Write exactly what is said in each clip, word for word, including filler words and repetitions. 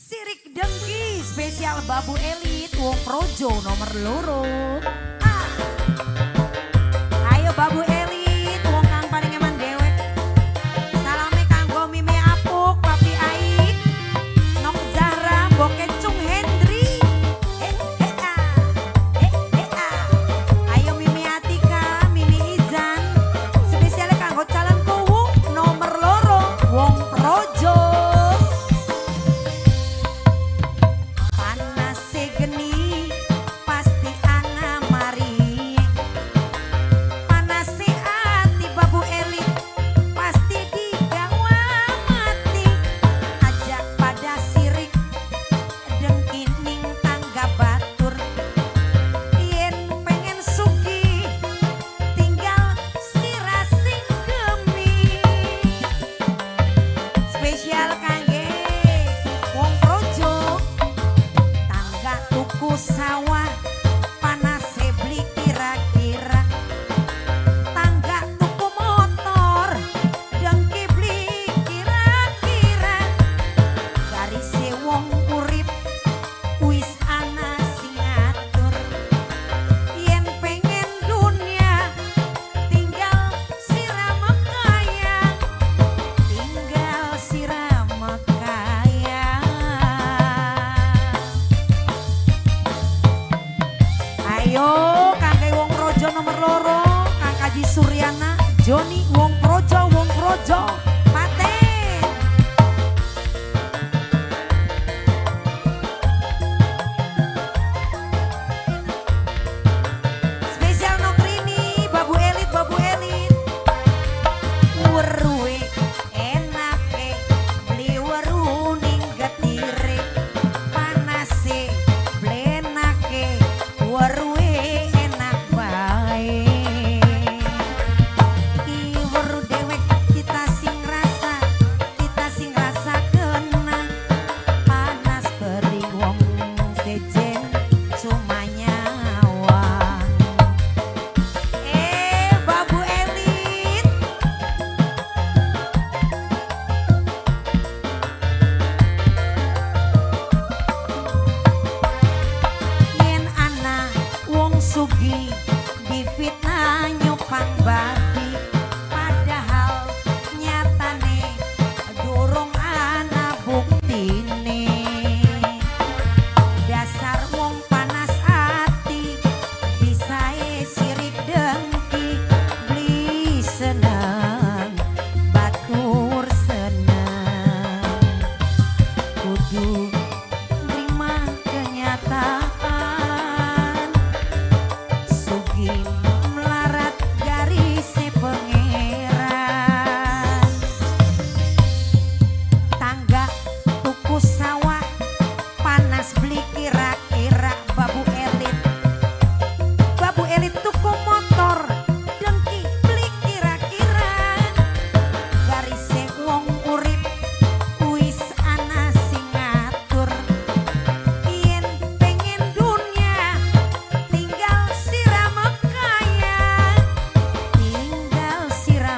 Sirik Dengki spesial Babu Elit Wong Projo nomor loro. Ah. Ayo Babu Elit wong kang paling eman dewek. Salame kanggo Mimi Apuk, Papi Aik, Nok Zahra, Boket Cung Hendri. Eh eh ah. Eh eh ah. Ayo Mimi Atika, Mimi Izan. Spesial kanggo calon kuwu nomor loro Wong Projo. Sawah panas beli kira-kira tangga tuku motor dengki beli kira-kira garis wong urip wis ana sing ngatur yen pengen dunia tinggal siram kaya tinggal siram kaya. Ayo kakek Wong Projo nomor loro Kang Kaji Suryana Joni Wong Projo Wong Projo paten. Spesial Nokrini Babu Elit Babu Elit weruwe enake beli weru ning getire panase blenake weru sugi difitnah nyupang babi padahal nyatane durung ana buktine dasar wong panas ati bisae sirik dengki beli seneng batur seneng kudu terima kenyataan melarat garis pangeran tangga tuku sawah panas beli kira-kira Babu Elit Babu Elit tuku motor dengki beli kira-kira garis wong urip wis ana sing ngatur yen pengen dunia tinggal siram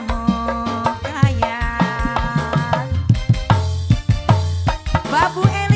Babu Elit.